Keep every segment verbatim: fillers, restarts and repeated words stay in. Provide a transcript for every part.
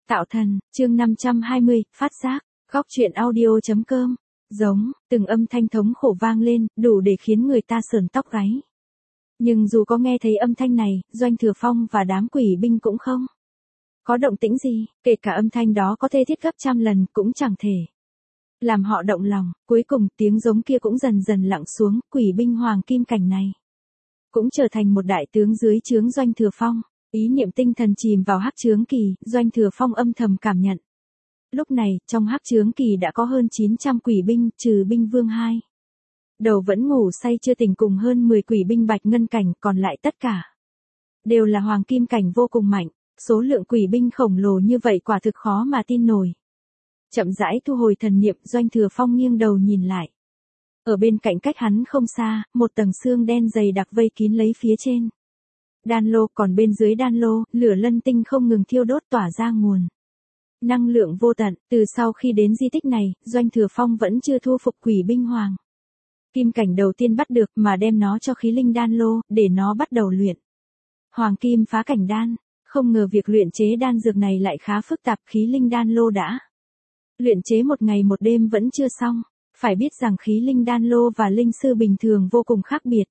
Tạo thần, chương năm trăm hai mươi, phát giác, góc truyện audio.com, giống, từng âm thanh thống khổ vang lên, đủ để khiến người ta sởn tóc gáy. Nhưng dù có nghe thấy âm thanh này, Doanh Thừa Phong và đám quỷ binh cũng không có động tĩnh gì, kể cả âm thanh đó có thê thiết gấp trăm lần cũng chẳng thể làm họ động lòng. Cuối cùng tiếng giống kia cũng dần dần lặng xuống, quỷ binh Hoàng Kim Cảnh này cũng trở thành một đại tướng dưới trướng Doanh Thừa Phong. Ý niệm tinh thần chìm vào hắc chướng kỳ, Doanh Thừa Phong âm thầm cảm nhận. Lúc này, trong hắc chướng kỳ đã có hơn chín trăm quỷ binh, trừ binh vương hai đầu vẫn ngủ say chưa tỉnh cùng hơn mười quỷ binh bạch ngân cảnh, còn lại tất cả đều là hoàng kim cảnh vô cùng mạnh. Số lượng quỷ binh khổng lồ như vậy quả thực khó mà tin nổi. Chậm rãi thu hồi thần niệm, Doanh Thừa Phong nghiêng đầu nhìn lại. Ở bên cạnh cách hắn không xa, một tầng xương đen dày đặc vây kín lấy phía trên đan lô, còn bên dưới đan lô, lửa lân tinh không ngừng thiêu đốt tỏa ra nguồn năng lượng vô tận. Từ sau khi đến di tích này, Doanh Thừa Phong vẫn chưa thu phục quỷ binh hoàng kim cảnh đầu tiên bắt được, mà đem nó cho khí linh đan lô, để nó bắt đầu luyện hoàng kim phá cảnh đan. Không ngờ việc luyện chế đan dược này lại khá phức tạp, khí linh đan lô đã luyện chế một ngày một đêm vẫn chưa xong. Phải biết rằng khí linh đan lô và linh sư bình thường vô cùng khác biệt.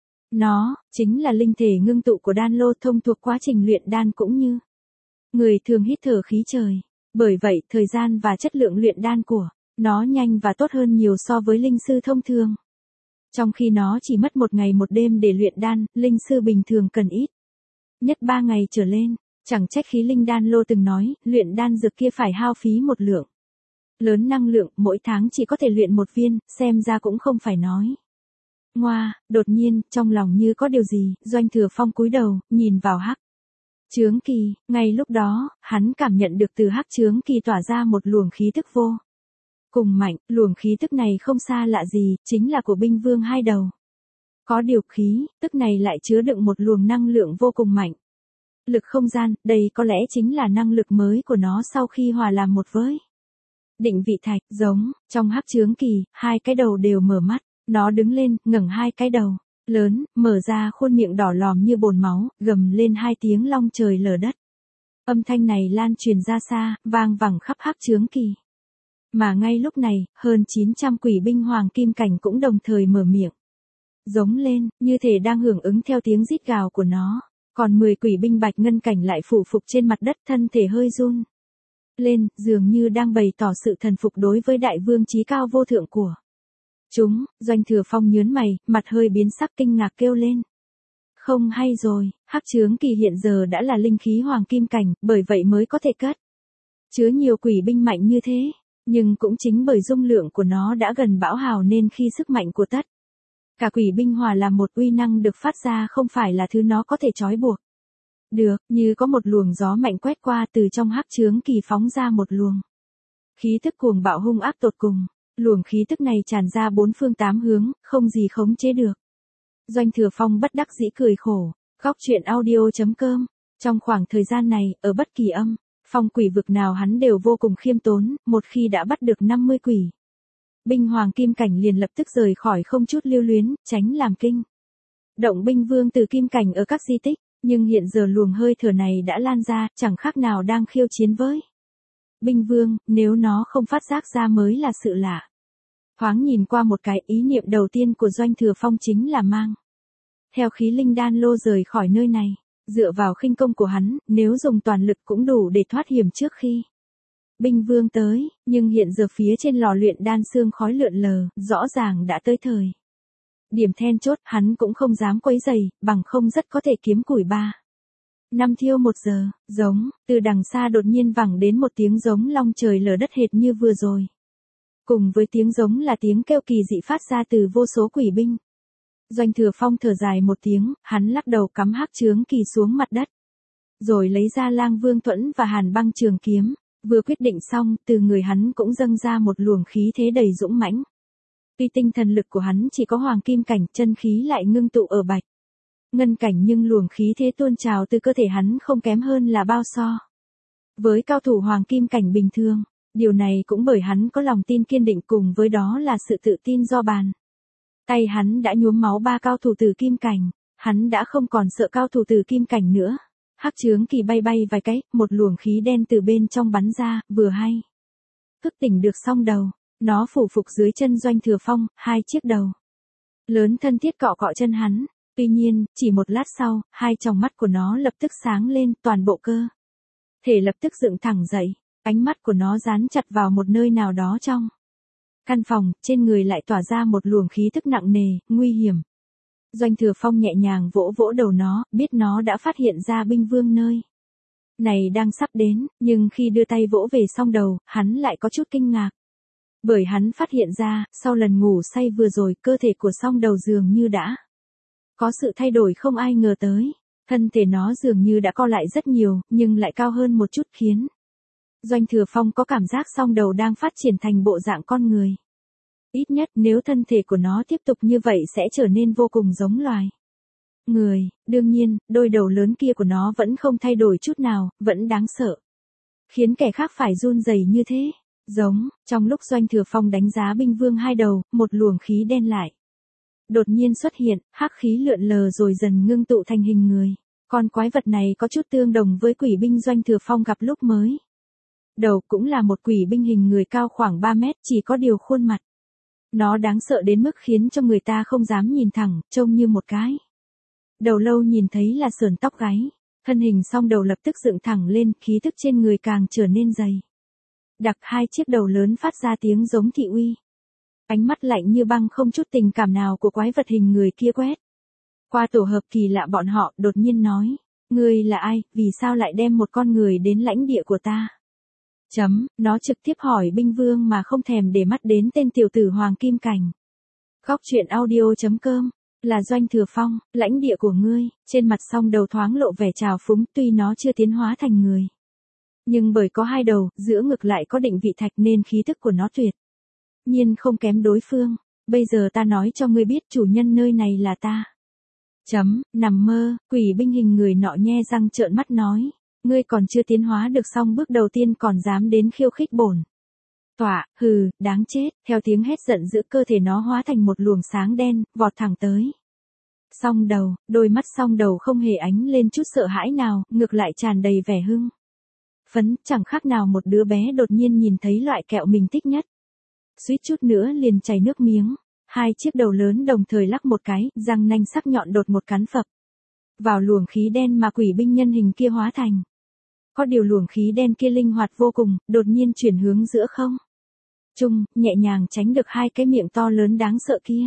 Nó chính là linh thể ngưng tụ của đan lô, thông thuộc quá trình luyện đan cũng như người thường hít thở khí trời. Bởi vậy, thời gian và chất lượng luyện đan của nó nhanh và tốt hơn nhiều so với linh sư thông thường. Trong khi nó chỉ mất một ngày một đêm để luyện đan, linh sư bình thường cần ít nhất ba ngày trở lên. Chẳng trách khí linh đan lô từng nói, luyện đan dược kia phải hao phí một lượng lớn năng lượng, mỗi tháng chỉ có thể luyện một viên, xem ra cũng không phải nói ngoa. Đột nhiên, trong lòng như có điều gì, Doanh Thừa Phong cúi đầu, nhìn vào hắc chướng kỳ. Ngay lúc đó, hắn cảm nhận được từ hắc chướng kỳ tỏa ra một luồng khí tức vô cùng mạnh. Luồng khí tức này không xa lạ gì, chính là của binh vương hai đầu. Có điều khí tức này lại chứa đựng một luồng năng lượng vô cùng mạnh. Lực không gian, đây có lẽ chính là năng lực mới của nó sau khi hòa làm một với định vị thạch. Giống, trong hắc chướng kỳ, hai cái đầu đều mở mắt. Nó đứng lên, ngẩng hai cái đầu lớn, mở ra khuôn miệng đỏ lòm như bồn máu, gầm lên hai tiếng long trời lở đất. Âm thanh này lan truyền ra xa, vang vẳng khắp hắc chướng kỳ. Mà ngay lúc này, hơn chín trăm quỷ binh hoàng kim cảnh cũng đồng thời mở miệng giống lên, như thể đang hưởng ứng theo tiếng rít gào của nó. Còn mười quỷ binh bạch ngân cảnh lại phủ phục trên mặt đất, thân thể hơi run lên, dường như đang bày tỏ sự thần phục đối với đại vương chí cao vô thượng của chúng. Doanh Thừa Phong nhớn mày, mặt hơi biến sắc, kinh ngạc kêu lên. Không hay rồi, hắc chướng kỳ hiện giờ đã là linh khí hoàng kim cảnh, bởi vậy mới có thể cất chứa nhiều quỷ binh mạnh như thế. Nhưng cũng chính bởi dung lượng của nó đã gần bão hào nên khi sức mạnh của tất cả quỷ binh hòa làm một, uy năng được phát ra không phải là thứ nó có thể trói buộc được. Như có một luồng gió mạnh quét qua, từ trong hắc chướng kỳ phóng ra một luồng khí tức cuồng bạo hung ác tột cùng. Luồng khí tức này tràn ra bốn phương tám hướng, không gì khống chế được. Doanh Thừa Phong bất đắc dĩ cười khổ. Góc truyện audio.com. Trong khoảng thời gian này, ở bất kỳ âm phong quỷ vực nào hắn đều vô cùng khiêm tốn. Một khi đã bắt được năm mươi quỷ binh hoàng kim cảnh liền lập tức rời khỏi, không chút lưu luyến, tránh làm kinh động binh vương từ kim cảnh ở các di tích. Nhưng hiện giờ luồng hơi thở này đã lan ra, chẳng khác nào đang khiêu chiến với binh vương, nếu nó không phát giác ra mới là sự lạ. Thoáng nhìn qua một cái, ý niệm đầu tiên của Doanh Thừa Phong chính là mang theo khí linh đan lô rời khỏi nơi này. Dựa vào khinh công của hắn, nếu dùng toàn lực cũng đủ để thoát hiểm trước khi binh vương tới. Nhưng hiện giờ phía trên lò luyện đan xương khói lượn lờ, rõ ràng đã tới thời điểm then chốt. Hắn cũng không dám quấy rầy, bằng không rất có thể kiếm củi ba năm thiêu một giờ. Giống, từ đằng xa đột nhiên vẳng đến một tiếng giống long trời lở đất hệt như vừa rồi. Cùng với tiếng giống là tiếng kêu kỳ dị phát ra từ vô số quỷ binh. Doanh Thừa Phong thở dài một tiếng, hắn lắc đầu cắm hắc chướng kỳ xuống mặt đất. Rồi lấy ra Lang Vương Thuẫn và Hàn Băng Trường Kiếm. Vừa quyết định xong, từ người hắn cũng dâng ra một luồng khí thế đầy dũng mãnh. Tuy tinh thần lực của hắn chỉ có hoàng kim cảnh, chân khí lại ngưng tụ ở bạch ngân cảnh, nhưng luồng khí thế tuôn trào từ cơ thể hắn không kém hơn là bao so với cao thủ hoàng kim cảnh bình thường. Điều này cũng bởi hắn có lòng tin kiên định, cùng với đó là sự tự tin do bàn tay hắn đã nhuốm máu ba cao thủ tử kim cảnh. Hắn đã không còn sợ cao thủ tử kim cảnh nữa. Hắc chướng kỳ bay bay vài cái, một luồng khí đen từ bên trong bắn ra, vừa hay. Thức tỉnh được song đầu, nó phủ phục dưới chân Doanh Thừa Phong, hai chiếc đầu lớn thân thiết cọ cọ chân hắn. Tuy nhiên, chỉ một lát sau, hai tròng mắt của nó lập tức sáng lên, toàn bộ cơ thể lập tức dựng thẳng dậy, ánh mắt của nó dán chặt vào một nơi nào đó trong căn phòng, trên người lại tỏa ra một luồng khí tức nặng nề, nguy hiểm. Doanh Thừa Phong nhẹ nhàng vỗ vỗ đầu nó, biết nó đã phát hiện ra binh vương nơi này đang sắp đến, nhưng khi đưa tay vỗ về song đầu, hắn lại có chút kinh ngạc. Bởi hắn phát hiện ra, sau lần ngủ say vừa rồi, cơ thể của song đầu dường như đã có sự thay đổi không ai ngờ tới. Thân thể nó dường như đã co lại rất nhiều, nhưng lại cao hơn một chút khiến Doanh Thừa Phong có cảm giác song đầu đang phát triển thành bộ dạng con người. Ít nhất nếu thân thể của nó tiếp tục như vậy sẽ trở nên vô cùng giống loài người. Đương nhiên, đôi đầu lớn kia của nó vẫn không thay đổi chút nào, vẫn đáng sợ, khiến kẻ khác phải run rẩy như thế. Giống, trong lúc Doanh Thừa Phong đánh giá binh vương hai đầu, một luồng khí đen lại đột nhiên xuất hiện, hắc khí lượn lờ rồi dần ngưng tụ thành hình người. Con quái vật này có chút tương đồng với quỷ binh Doanh Thừa Phong gặp lúc mới đầu, cũng là một quỷ binh hình người cao khoảng ba mét, chỉ có điều khuôn mặt nó đáng sợ đến mức khiến cho người ta không dám nhìn thẳng, trông như một cái đầu lâu nhìn thấy là sườn tóc gáy. Thân hình song đầu lập tức dựng thẳng lên, khí tức trên người càng trở nên dày đặc, hai chiếc đầu lớn phát ra tiếng giống thị uy. Ánh mắt lạnh như băng không chút tình cảm nào của quái vật hình người kia quét qua tổ hợp kỳ lạ bọn họ, đột nhiên nói, ngươi là ai, vì sao lại đem một con người đến lãnh địa của ta? Chấm, nó trực tiếp hỏi binh vương mà không thèm để mắt đến tên tiểu tử Hoàng Kim Cảnh. Góc truyện audio chấm com, là Doanh Thừa Phong, lãnh địa của ngươi. Trên mặt song đầu thoáng lộ vẻ trào phúng, tuy nó chưa tiến hóa thành người, nhưng bởi có hai đầu, giữa ngực lại có định vị thạch nên khí tức của nó tuyệt nhiên không kém đối phương. Bây giờ ta nói cho ngươi biết, chủ nhân nơi này là ta. Chấm, nằm mơ. Quỷ binh hình người nọ nhe răng trợn mắt nói, ngươi còn chưa tiến hóa được xong bước đầu tiên còn dám đến khiêu khích bổn tọa, hừ, đáng chết. Theo tiếng hét giận dữ, cơ thể nó hóa thành một luồng sáng đen, vọt thẳng tới song đầu. Đôi mắt song đầu không hề ánh lên chút sợ hãi nào, ngược lại tràn đầy vẻ hưng phấn, chẳng khác nào một đứa bé đột nhiên nhìn thấy loại kẹo mình thích nhất, suýt chút nữa liền chảy nước miếng. Hai chiếc đầu lớn đồng thời lắc một cái, răng nanh sắc nhọn đột một cắn phập vào luồng khí đen mà quỷ binh nhân hình kia hóa thành. Có điều luồng khí đen kia linh hoạt vô cùng, đột nhiên chuyển hướng giữa không trung, nhẹ nhàng tránh được hai cái miệng to lớn đáng sợ kia.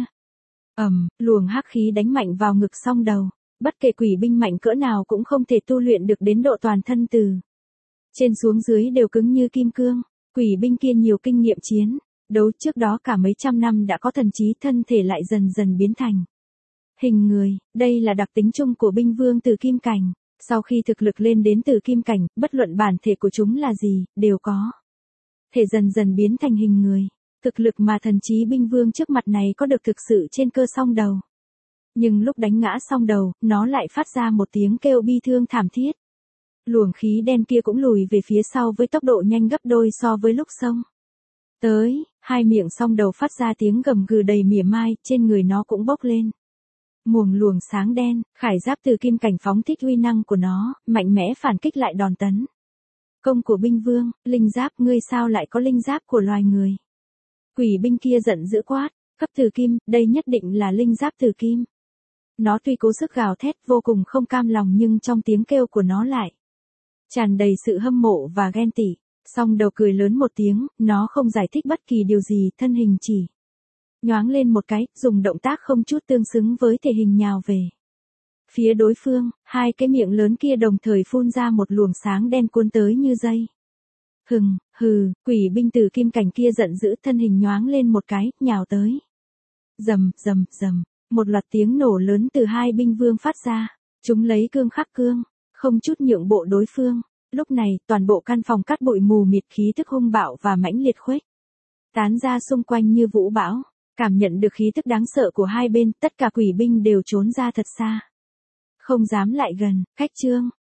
Ầm, luồng hắc khí đánh mạnh vào ngực song đầu. Bất kể quỷ binh mạnh cỡ nào cũng không thể tu luyện được đến độ toàn thân từ trên xuống dưới đều cứng như kim cương. Quỷ binh kia nhiều kinh nghiệm chiến đấu, trước đó cả mấy trăm năm đã có thần trí, thân thể lại dần dần biến thành hình người. Đây là đặc tính chung của binh vương Tử Kim Cảnh. Sau khi thực lực lên đến Tử Kim Cảnh, bất luận bản thể của chúng là gì, đều có thể dần dần biến thành hình người. Thực lực mà thần trí binh vương trước mặt này có được thực sự trên cơ song đầu. Nhưng lúc đánh ngã song đầu, nó lại phát ra một tiếng kêu bi thương thảm thiết. Luồng khí đen kia cũng lùi về phía sau với tốc độ nhanh gấp đôi so với lúc xông tới. Hai miệng song đầu phát ra tiếng gầm gừ đầy mỉa mai, trên người nó cũng bốc lên muồng luồng sáng đen. Khải giáp Tử Kim Cảnh phóng thích uy năng của nó, mạnh mẽ phản kích lại đòn tấn công của binh vương. Linh giáp, ngươi sao lại có linh giáp của loài người? Quỷ binh kia giận dữ quát, cấp Tử Kim, đây nhất định là linh giáp Tử Kim. Nó tuy cố sức gào thét vô cùng không cam lòng, nhưng trong tiếng kêu của nó lại tràn đầy sự hâm mộ và ghen tị. Song đầu cười lớn một tiếng, nó không giải thích bất kỳ điều gì, thân hình chỉ nhoáng lên một cái, dùng động tác không chút tương xứng với thể hình nhào về phía đối phương. Hai cái miệng lớn kia đồng thời phun ra một luồng sáng đen cuốn tới như dây hừng. Hừ, quỷ binh Tử Kim Cảnh kia giận dữ, thân hình nhoáng lên một cái, nhào tới. Rầm, rầm, rầm, một loạt tiếng nổ lớn từ hai binh vương phát ra. Chúng lấy cương khắc cương, không chút nhượng bộ đối phương. Lúc này, toàn bộ căn phòng cát bụi mù mịt, khí tức hung bạo và mãnh liệt khuếch tán ra xung quanh như vũ bão. Cảm nhận được khí tức đáng sợ của hai bên, tất cả quỷ binh đều trốn ra thật xa, không dám lại gần. Cách chương